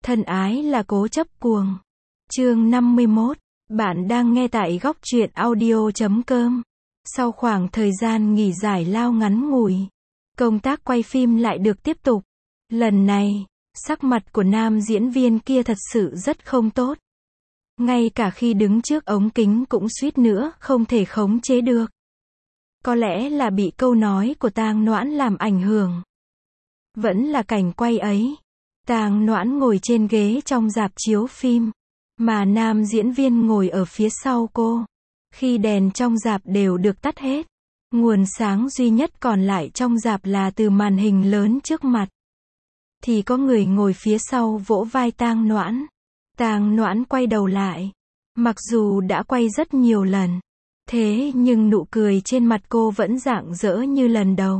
Thân ái là cố chấp cuồng. Chương 51. Bạn đang nghe tại góc truyện audio.com. Sau khoảng thời gian nghỉ giải lao ngắn ngủi, công tác quay phim lại được tiếp tục. Lần này, sắc mặt của nam diễn viên kia thật sự rất không tốt. Ngay cả khi đứng trước ống kính cũng suýt nữa không thể khống chế được. Có lẽ là bị câu nói của Tang Noãn làm ảnh hưởng. Vẫn là cảnh quay ấy. Tang Noãn ngồi trên ghế trong rạp chiếu phim, mà nam diễn viên ngồi ở phía sau cô. Khi đèn trong rạp đều được tắt hết, nguồn sáng duy nhất còn lại trong rạp là từ màn hình lớn trước mặt. Thì có người ngồi phía sau vỗ vai Tang Noãn. Tang Noãn quay đầu lại. Mặc dù đã quay rất nhiều lần, thế nhưng nụ cười trên mặt cô vẫn rạng rỡ như lần đầu.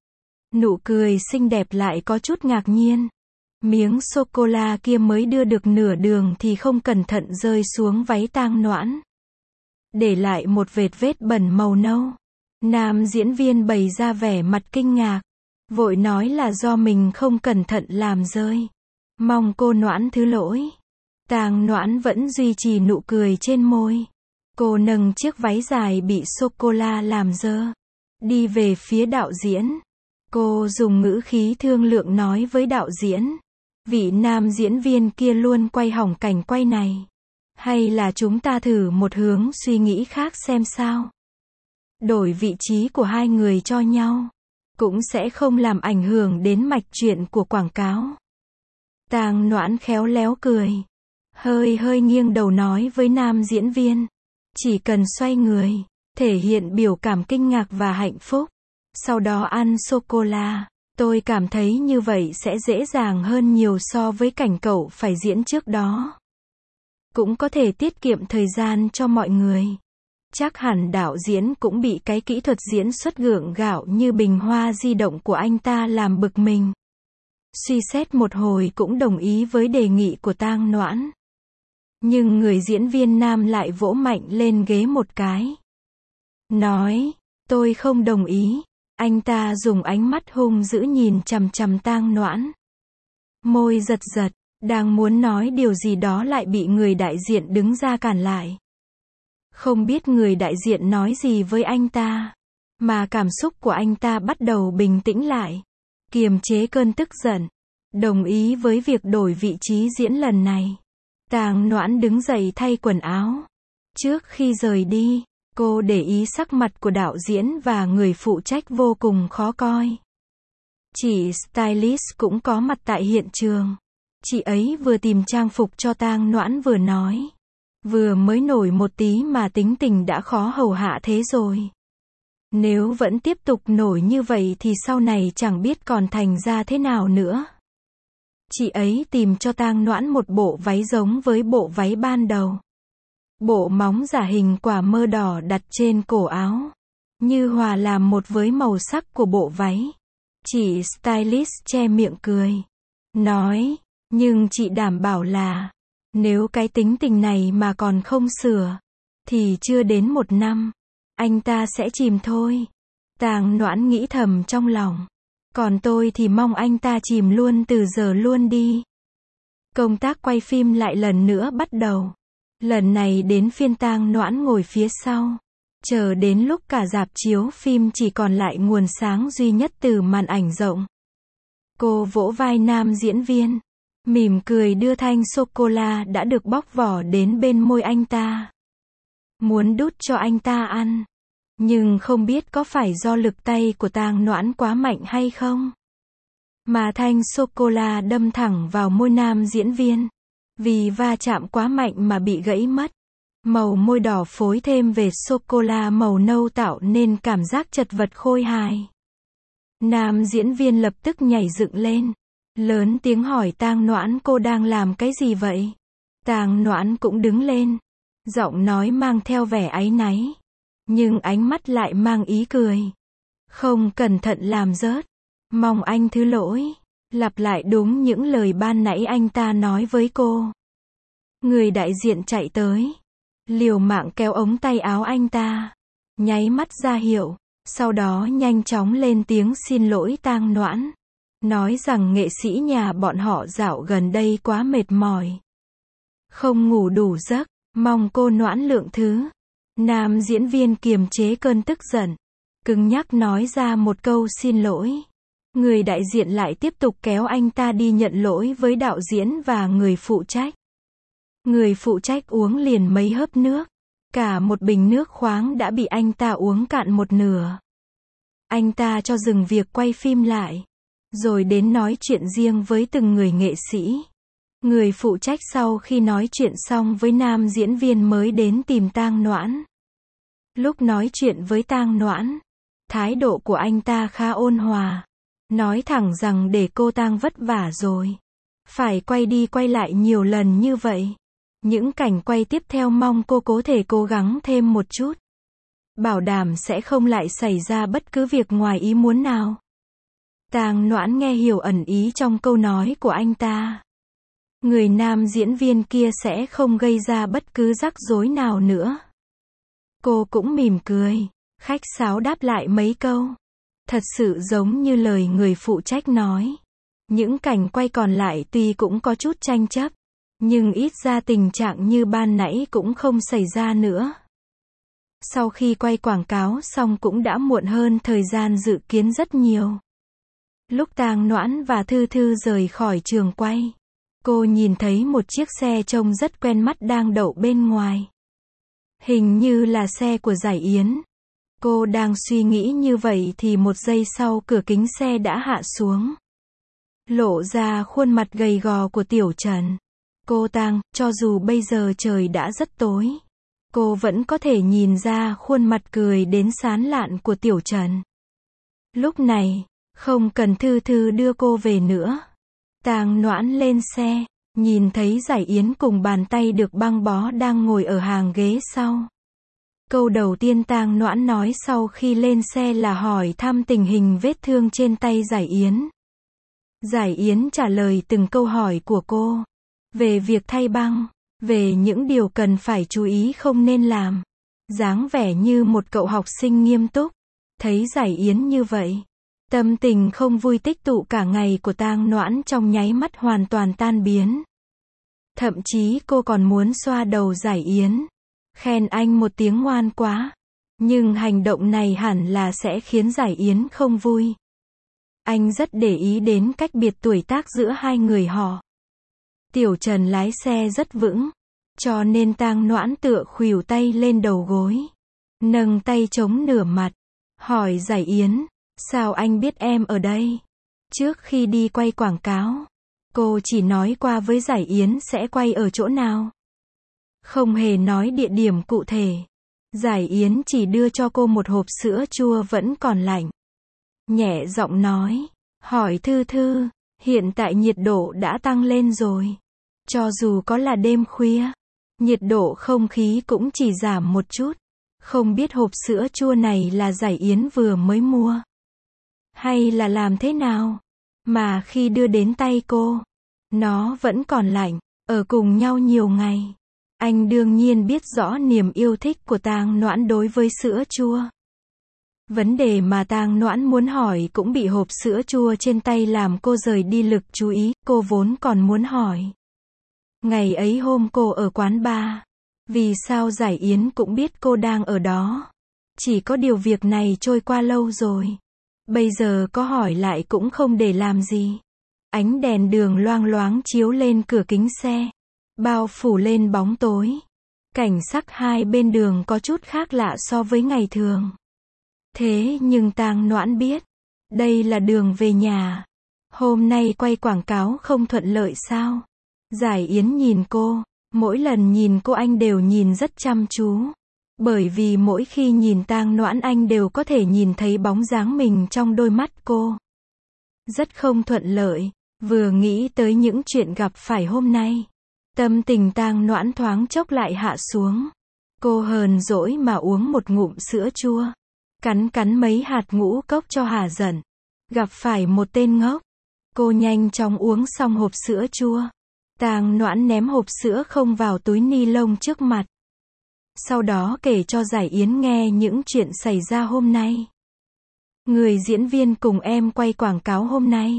Nụ cười xinh đẹp lại có chút ngạc nhiên. Miếng sô-cô-la kia mới đưa được nửa đường thì không cẩn thận rơi xuống váy Tang Noãn, để lại một vệt vết bẩn màu nâu. Nam diễn viên bày ra vẻ mặt kinh ngạc, vội nói là do mình không cẩn thận làm rơi. Mong cô Noãn thứ lỗi. Tang Noãn vẫn duy trì nụ cười trên môi. Cô nâng chiếc váy dài bị sô-cô-la làm dơ, đi về phía đạo diễn. Cô dùng ngữ khí thương lượng nói với đạo diễn. Vị nam diễn viên kia luôn quay hỏng cảnh quay này. Hay là chúng ta thử một hướng suy nghĩ khác xem sao? Đổi vị trí của hai người cho nhau, cũng sẽ không làm ảnh hưởng đến mạch truyện của quảng cáo. Tang Noãn khéo léo cười. Hơi nghiêng đầu nói với nam diễn viên. Chỉ cần xoay người, thể hiện biểu cảm kinh ngạc và hạnh phúc, sau đó ăn sô-cô-la. Tôi cảm thấy như vậy sẽ dễ dàng hơn nhiều so với cảnh cậu phải diễn trước đó. Cũng có thể tiết kiệm thời gian cho mọi người. Chắc hẳn đạo diễn cũng bị cái kỹ thuật diễn xuất gượng gạo như bình hoa di động của anh ta làm bực mình. Suy xét một hồi cũng đồng ý với đề nghị của Tang Noãn. Nhưng người diễn viên nam lại vỗ mạnh lên ghế một cái. Nói, tôi không đồng ý. Anh ta dùng ánh mắt hung dữ nhìn chằm chằm Tang Noãn. Môi giật giật, đang muốn nói điều gì đó lại bị người đại diện đứng ra cản lại. Không biết người đại diện nói gì với anh ta, mà cảm xúc của anh ta bắt đầu bình tĩnh lại, kiềm chế cơn tức giận, đồng ý với việc đổi vị trí diễn lần này. Tang Noãn đứng dậy thay quần áo. Trước khi rời đi, cô để ý sắc mặt của đạo diễn và người phụ trách vô cùng khó coi. Chị stylist cũng có mặt tại hiện trường. Chị ấy vừa tìm trang phục cho Tang Noãn vừa nói. Vừa mới nổi một tí mà tính tình đã khó hầu hạ thế rồi. Nếu vẫn tiếp tục nổi như vậy thì sau này chẳng biết còn thành ra thế nào nữa. Chị ấy tìm cho Tang Noãn một bộ váy giống với bộ váy ban đầu. Bộ móng giả hình quả mơ đỏ đặt trên cổ áo, như hòa làm một với màu sắc của bộ váy. Chị stylist che miệng cười, nói, nhưng chị đảm bảo là, nếu cái tính tình này mà còn không sửa, thì chưa đến 1 năm, anh ta sẽ chìm thôi. Tang Noãn nghĩ thầm trong lòng. Còn tôi thì mong anh ta chìm luôn từ giờ luôn đi. Công tác quay phim lại lần nữa bắt đầu. Lần này đến phiên Tang Noãn ngồi phía sau. Chờ đến lúc cả rạp chiếu phim chỉ còn lại nguồn sáng duy nhất từ màn ảnh rộng. Cô vỗ vai nam diễn viên, mỉm cười đưa thanh sô-cô-la đã được bóc vỏ đến bên môi anh ta. Muốn đút cho anh ta ăn. Nhưng không biết có phải do lực tay của Tang Noãn quá mạnh hay không, mà thanh sô-cô-la đâm thẳng vào môi nam diễn viên. Vì va chạm quá mạnh mà bị gãy mất. Màu môi đỏ phối thêm vệt sô-cô-la màu nâu tạo nên cảm giác chật vật khôi hài. Nam diễn viên lập tức nhảy dựng lên, lớn tiếng hỏi Tang Noãn cô đang làm cái gì vậy? Tang Noãn cũng đứng lên, giọng nói mang theo vẻ áy náy, nhưng ánh mắt lại mang ý cười. Không cẩn thận làm rớt. Mong anh thứ lỗi. Lặp lại đúng những lời ban nãy anh ta nói với cô. Người đại diện chạy tới, liều mạng kéo ống tay áo anh ta, nháy mắt ra hiệu, sau đó nhanh chóng lên tiếng xin lỗi Tang Noãn. nói rằng nghệ sĩ nhà bọn họ dạo gần đây quá mệt mỏi, không ngủ đủ giấc, mong cô Noãn lượng thứ. Nam diễn viên kiềm chế cơn tức giận, cứng nhắc nói ra một câu xin lỗi. Người đại diện lại tiếp tục kéo anh ta đi nhận lỗi với đạo diễn và người phụ trách. Người phụ trách uống liền mấy hớp nước. Cả một bình nước khoáng đã bị anh ta uống cạn một nửa. Anh ta cho dừng việc quay phim lại, rồi đến nói chuyện riêng với từng người nghệ sĩ. Người phụ trách sau khi nói chuyện xong với nam diễn viên mới đến tìm Tang Noãn. Lúc nói chuyện với Tang Noãn, thái độ của anh ta khá ôn hòa, nói thẳng rằng để cô Tang vất vả rồi, phải quay đi quay lại nhiều lần như vậy. Những cảnh quay tiếp theo mong cô có thể cố gắng thêm một chút, bảo đảm sẽ không lại xảy ra bất cứ việc ngoài ý muốn nào. Tang Noãn nghe hiểu ẩn ý trong câu nói của anh ta. Người nam diễn viên kia sẽ không gây ra bất cứ rắc rối nào nữa. Cô cũng mỉm cười, khách sáo đáp lại mấy câu. Thật sự giống như lời người phụ trách nói. Những cảnh quay còn lại tuy cũng có chút tranh chấp, nhưng ít ra tình trạng như ban nãy cũng không xảy ra nữa. Sau khi quay quảng cáo xong cũng đã muộn hơn thời gian dự kiến rất nhiều. Lúc Tang Noãn và Thư Thư rời khỏi trường quay, cô nhìn thấy một chiếc xe trông rất quen mắt đang đậu bên ngoài. Hình như là xe của Giải Yến. Cô đang suy nghĩ như vậy thì một giây sau cửa kính xe đã hạ xuống, lộ ra khuôn mặt gầy gò của Tiểu Trần. Cô Tang, cho dù bây giờ trời đã rất tối, cô vẫn có thể nhìn ra khuôn mặt cười đến sán lạn của Tiểu Trần. Lúc này, không cần Thư Thư đưa cô về nữa. Tang Noãn lên xe, nhìn thấy Giải Yến cùng bàn tay được băng bó đang ngồi ở hàng ghế sau. Câu đầu tiên Tang Noãn nói sau khi lên xe là hỏi thăm tình hình vết thương trên tay Giải Yến. Giải Yến trả lời từng câu hỏi của cô. Về việc thay băng, về những điều cần phải chú ý không nên làm. Dáng vẻ như một cậu học sinh nghiêm túc. Thấy Giải Yến như vậy, tâm tình không vui tích tụ cả ngày của Tang Noãn trong nháy mắt hoàn toàn tan biến. Thậm chí cô còn muốn xoa đầu Giải Yến, khen anh một tiếng ngoan quá. Nhưng hành động này hẳn là sẽ khiến Giải Yến không vui. Anh rất để ý đến cách biệt tuổi tác giữa hai người họ. Tiểu Trần lái xe rất vững, cho nên Tang Noãn tựa khuỷu tay lên đầu gối, nâng tay chống nửa mặt, hỏi Giải Yến, sao anh biết em ở đây? Trước khi đi quay quảng cáo, cô chỉ nói qua với Giải Yến sẽ quay ở chỗ nào, không hề nói địa điểm cụ thể. Giải Yến chỉ đưa cho cô một hộp sữa chua vẫn còn lạnh, nhẹ giọng nói, hỏi Thư Thư, hiện tại nhiệt độ đã tăng lên rồi. Cho dù có là đêm khuya, nhiệt độ không khí cũng chỉ giảm một chút. Không biết hộp sữa chua này là Giải Yến vừa mới mua, hay là làm thế nào, mà khi đưa đến tay cô, nó vẫn còn lạnh. Ở cùng nhau nhiều ngày, anh đương nhiên biết rõ niềm yêu thích của Tang Noãn đối với sữa chua. Vấn đề mà Tang Noãn muốn hỏi cũng bị hộp sữa chua trên tay làm cô rời đi lực chú ý. Cô vốn còn muốn hỏi, ngày ấy hôm cô ở quán bar, vì sao Giải Yến cũng biết cô đang ở đó. Chỉ có điều việc này trôi qua lâu rồi, bây giờ có hỏi lại cũng không để làm gì. Ánh đèn đường loang loáng chiếu lên cửa kính xe, bao phủ lên bóng tối. Cảnh sắc hai bên đường có chút khác lạ so với ngày thường. Thế nhưng Tang Noãn biết, đây là đường về nhà. Hôm nay quay quảng cáo không thuận lợi sao? Giải Yến nhìn cô, mỗi lần nhìn cô anh đều nhìn rất chăm chú. Bởi vì mỗi khi nhìn Tang Noãn anh đều có thể nhìn thấy bóng dáng mình trong đôi mắt cô. Rất không thuận lợi, vừa nghĩ tới những chuyện gặp phải hôm nay, tâm tình Tang Noãn thoáng chốc lại hạ xuống. Cô hờn dỗi mà uống một ngụm sữa chua, cắn mấy hạt ngũ cốc cho hả giận. Gặp phải một tên ngốc, cô nhanh chóng uống xong hộp sữa chua. Tang Noãn ném hộp sữa không vào túi ni lông trước mặt. Sau đó kể cho Giải Yến nghe những chuyện xảy ra hôm nay. Người diễn viên cùng em quay quảng cáo hôm nay,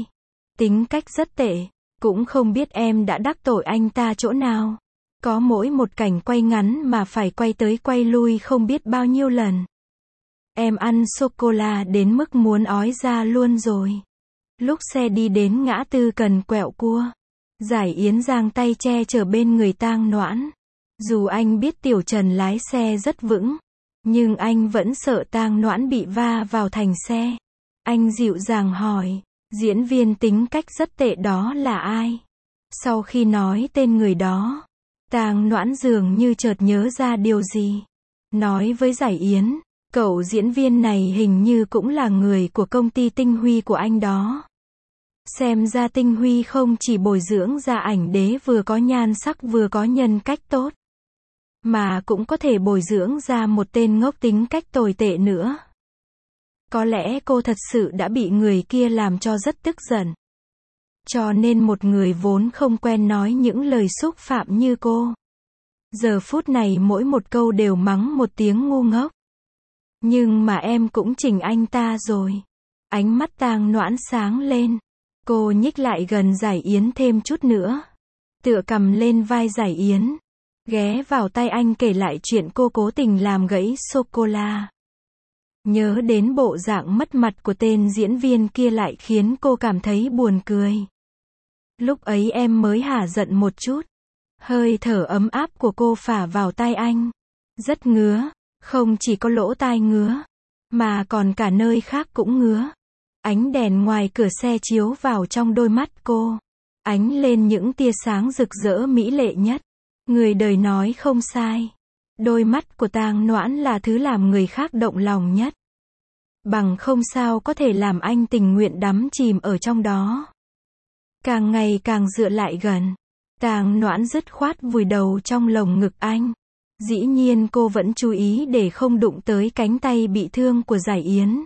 Tính cách rất tệ, cũng không biết em đã đắc tội anh ta chỗ nào. Có mỗi một cảnh quay ngắn mà phải quay tới quay lui không biết bao nhiêu lần. Em ăn sô-cô-la đến mức muốn ói ra luôn rồi. Lúc xe đi đến ngã tư cần quẹo cua, Giải Yến giang tay che chở bên người Tang Noãn. Dù anh biết Tiểu Trần lái xe rất vững, nhưng anh vẫn sợ Tang Noãn bị va vào thành xe. Anh dịu dàng hỏi, diễn viên tính cách rất tệ đó là ai? Sau khi nói tên người đó, Tang Noãn dường như chợt nhớ ra điều gì. Nói với Giải Yến, cậu diễn viên này hình như cũng là người của công ty Tinh Huy của anh đó. Xem ra Tinh Huy không chỉ bồi dưỡng ra ảnh đế vừa có nhan sắc vừa có nhân cách tốt, mà cũng có thể bồi dưỡng ra một tên ngốc tính cách tồi tệ nữa. Có lẽ cô thật sự đã bị người kia làm cho rất tức giận. Cho nên một người vốn không quen nói những lời xúc phạm như cô, giờ phút này mỗi một câu đều mắng một tiếng ngu ngốc. Nhưng mà em cũng chỉnh anh ta rồi. Ánh mắt Tang Noãn sáng lên. Cô nhích lại gần Giải Yến thêm chút nữa, tựa cằm lên vai Giải Yến, ghé vào tay anh kể lại chuyện cô cố tình làm gãy sô-cô-la. Nhớ đến bộ dạng mất mặt của tên diễn viên kia lại khiến cô cảm thấy buồn cười. Lúc ấy em mới hả giận một chút. Hơi thở ấm áp của cô phả vào tai anh. Rất ngứa, không chỉ có lỗ tai ngứa, mà còn cả nơi khác cũng ngứa. Ánh đèn ngoài cửa xe chiếu vào trong đôi mắt cô, ánh lên những tia sáng rực rỡ mỹ lệ nhất. Người đời nói không sai. Đôi mắt của Tang Noãn là thứ làm người khác động lòng nhất. Bằng không sao có thể làm anh tình nguyện đắm chìm ở trong đó. Càng ngày càng dựa lại gần, Tang Noãn dứt khoát vùi đầu trong lồng ngực anh. Dĩ nhiên cô vẫn chú ý để không đụng tới cánh tay bị thương của Giải Yến.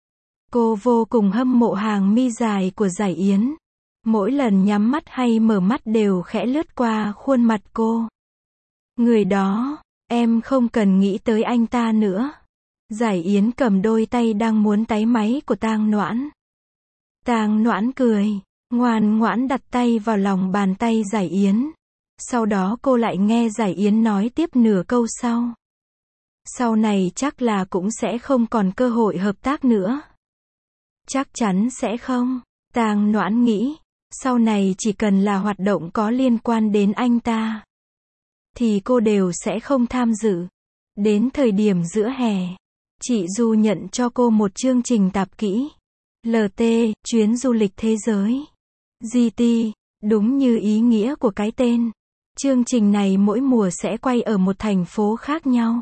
Cô vô cùng hâm mộ hàng mi dài của Giải Yến. Mỗi lần nhắm mắt hay mở mắt đều khẽ lướt qua khuôn mặt cô. Người đó, em không cần nghĩ tới anh ta nữa. Giải Yến cầm đôi tay đang muốn táy máy của Tang Noãn. Tang Noãn cười, ngoan ngoãn đặt tay vào lòng bàn tay Giải Yến. Sau đó cô lại nghe Giải Yến nói tiếp nửa câu sau. Sau này chắc là cũng sẽ không còn cơ hội hợp tác nữa. Chắc chắn sẽ không. Tang Noãn nghĩ, sau này chỉ cần là hoạt động có liên quan đến anh ta, thì cô đều sẽ không tham dự. Đến thời điểm giữa hè, chị Du nhận cho cô một chương trình tạp kỹ. LT, chuyến du lịch thế giới. GT, đúng như ý nghĩa của cái tên. Chương trình này mỗi mùa sẽ quay ở một thành phố khác nhau.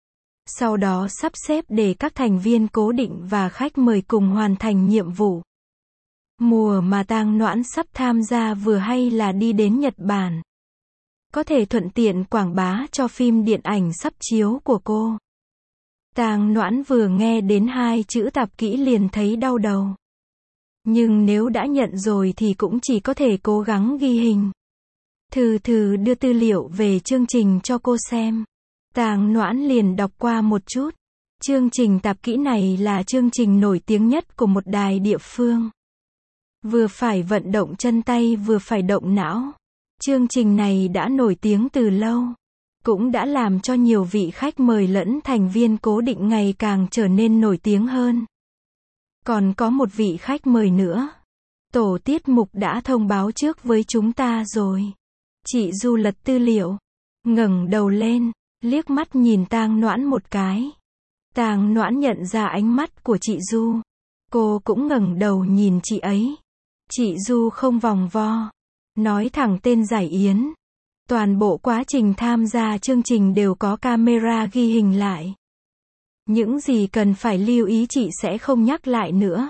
Sau đó sắp xếp để các thành viên cố định và khách mời cùng hoàn thành nhiệm vụ. Mùa mà Tang Noãn sắp tham gia vừa hay là đi đến Nhật Bản. Có thể thuận tiện quảng bá cho phim điện ảnh sắp chiếu của cô. Tang Noãn vừa nghe đến hai chữ tạp kỹ liền thấy đau đầu. Nhưng nếu đã nhận rồi thì cũng chỉ có thể cố gắng ghi hình. Thử đưa tư liệu về chương trình cho cô xem. Tang Noãn liền đọc qua một chút. Chương trình tạp kỹ này là chương trình nổi tiếng nhất của một đài địa phương. Vừa phải vận động chân tay vừa phải động não. Chương trình này đã nổi tiếng từ lâu. Cũng đã làm cho nhiều vị khách mời lẫn thành viên cố định ngày càng trở nên nổi tiếng hơn. Còn có một vị khách mời nữa. Tổ tiết mục đã thông báo trước với chúng ta rồi. Chị Du lật tư liệu, ngẩng đầu lên, liếc mắt nhìn Tang Noãn một cái. Tang Noãn nhận ra ánh mắt của chị Du. Cô cũng ngẩng đầu nhìn chị ấy. Chị Du không vòng vo, nói thẳng tên Giải Yến. Toàn bộ quá trình tham gia chương trình đều có camera ghi hình lại. Những gì cần phải lưu ý chị sẽ không nhắc lại nữa.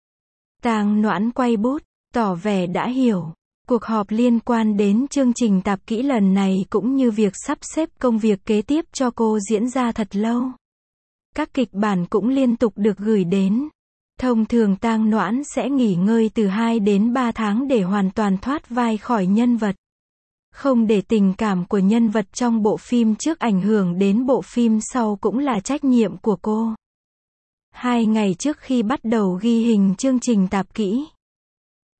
Tang Noãn quay bút, tỏ vẻ đã hiểu. Cuộc họp liên quan đến chương trình tạp kỹ lần này cũng như việc sắp xếp công việc kế tiếp cho cô diễn ra thật lâu. Các kịch bản cũng liên tục được gửi đến. Thông thường Tang Noãn sẽ nghỉ ngơi từ 2 đến 3 tháng để hoàn toàn thoát vai khỏi nhân vật. Không để tình cảm của nhân vật trong bộ phim trước ảnh hưởng đến bộ phim sau cũng là trách nhiệm của cô. 2 ngày trước khi bắt đầu ghi hình chương trình tạp kỹ,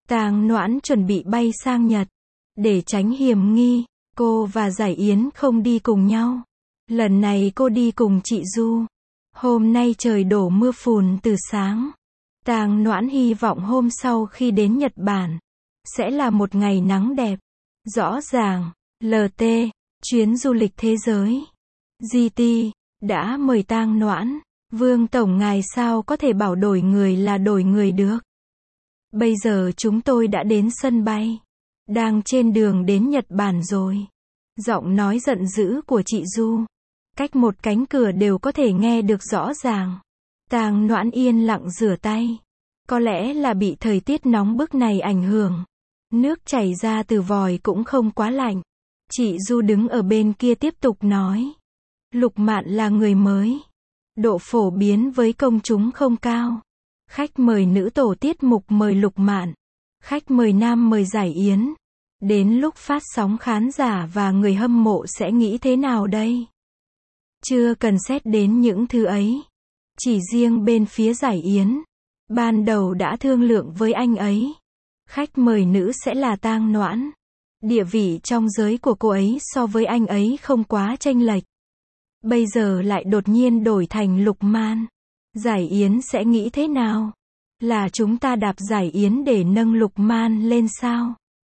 Tang Noãn chuẩn bị bay sang Nhật. Để tránh hiểm nghi, cô và Giải Yến không đi cùng nhau. Lần này cô đi cùng chị Du. Hôm nay trời đổ mưa phùn từ sáng. Tang Noãn hy vọng hôm sau khi đến Nhật Bản sẽ là một ngày nắng đẹp. Rõ ràng, LT, chuyến du lịch thế giới, GT, đã mời Tang Noãn. Vương Tổng ngài sao có thể bảo đổi người là đổi người được. Bây giờ chúng tôi đã đến sân bay. Đang trên đường đến Nhật Bản rồi. Giọng nói giận dữ của chị Du. Cách một cánh cửa đều có thể nghe được rõ ràng. Tang Noãn yên lặng rửa tay. Có lẽ là bị thời tiết nóng bức này ảnh hưởng. Nước chảy ra từ vòi cũng không quá lạnh. Chị Du đứng ở bên kia tiếp tục nói. Lục Mạn là người mới. Độ phổ biến với công chúng không cao. Khách mời nữ tổ tiết mục mời Lục Mạn. Khách mời nam mời Giải Yến. Đến lúc phát sóng khán giả và người hâm mộ sẽ nghĩ thế nào đây? Chưa cần xét đến những thứ ấy. Chỉ riêng bên phía Giải Yến. Ban đầu đã thương lượng với anh ấy. Khách mời nữ sẽ là Tang Noãn. Địa vị trong giới của cô ấy so với anh ấy không quá chênh lệch. Bây giờ lại đột nhiên đổi thành Lục Man. Giải Yến sẽ nghĩ thế nào? Là chúng ta đạp Giải Yến để nâng Lục Man lên sao?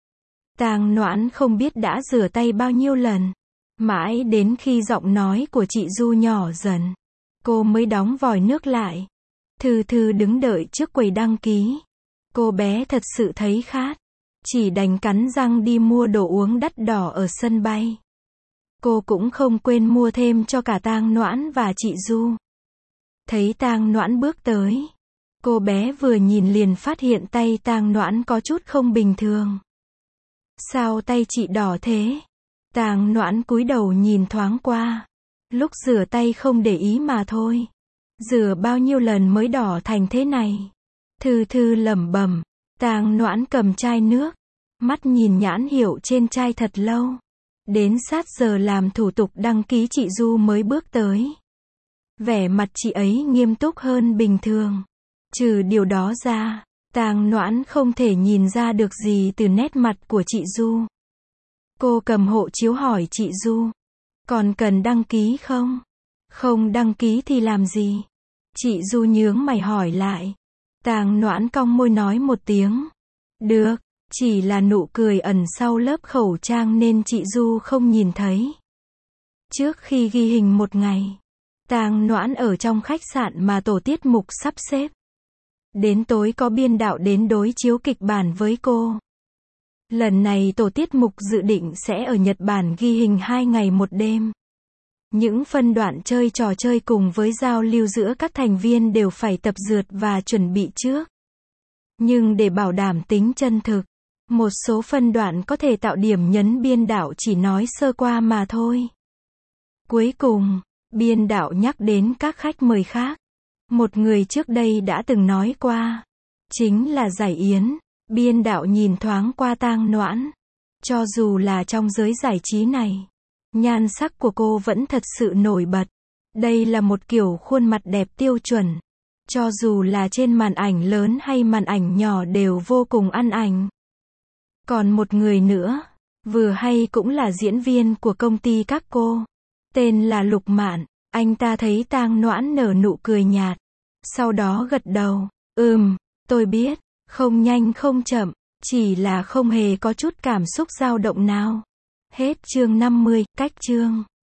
Tang Noãn không biết đã rửa tay bao nhiêu lần. Mãi đến khi giọng nói của chị Du nhỏ dần, cô mới đóng vòi nước lại. Thư Thư đứng đợi trước quầy đăng ký. Cô bé thật sự thấy khát. Chỉ đành cắn răng đi mua đồ uống đắt đỏ ở sân bay. Cô cũng không quên mua thêm cho cả Tang Noãn và chị Du. Thấy Tang Noãn bước tới. Cô bé vừa nhìn liền phát hiện tay Tang Noãn có chút không bình thường. Sao tay chị đỏ thế? Tang Noãn cúi đầu nhìn thoáng qua. Lúc rửa tay không để ý mà thôi. Rửa bao nhiêu lần mới đỏ thành thế này? Thư Thư lẩm bẩm. Tang Noãn cầm chai nước. Mắt nhìn nhãn hiệu trên chai thật lâu. Đến sát giờ làm thủ tục đăng ký chị Du mới bước tới. Vẻ mặt chị ấy nghiêm túc hơn bình thường. Trừ điều đó ra, Tang Noãn không thể nhìn ra được gì từ nét mặt của chị Du. Cô cầm hộ chiếu hỏi chị Du. Còn cần đăng ký không? Không đăng ký thì làm gì? Chị Du nhướng mày hỏi lại. Tang Noãn cong môi nói một tiếng. Được, chỉ là nụ cười ẩn sau lớp khẩu trang nên chị Du không nhìn thấy. Trước khi ghi hình một ngày, Tang Noãn ở trong khách sạn mà tổ tiết mục sắp xếp. Đến tối có biên đạo đến đối chiếu kịch bản với cô. Lần này tổ tiết mục dự định sẽ ở Nhật Bản ghi hình 2 ngày 1 đêm. Những phân đoạn chơi trò chơi cùng với giao lưu giữa các thành viên đều phải tập dượt và chuẩn bị trước. Nhưng để bảo đảm tính chân thực, một số phân đoạn có thể tạo điểm nhấn biên đạo chỉ nói sơ qua mà thôi. Cuối cùng, biên đạo nhắc đến các khách mời khác. Một người trước đây đã từng nói qua. Chính là Giải Yến. Biên đạo nhìn thoáng qua Tang Noãn. Cho dù là trong giới giải trí này, nhan sắc của cô vẫn thật sự nổi bật. Đây là một kiểu khuôn mặt đẹp tiêu chuẩn. Cho dù là trên màn ảnh lớn hay màn ảnh nhỏ đều vô cùng ăn ảnh. Còn một người nữa, vừa hay cũng là diễn viên của công ty các cô. Tên là Lục Mạn. Anh ta thấy Tang Noãn nở nụ cười nhạt. Sau đó gật đầu. Tôi biết. Không nhanh không chậm. Chỉ là không hề có chút cảm xúc dao động nào. Hết chương 50, cách chương.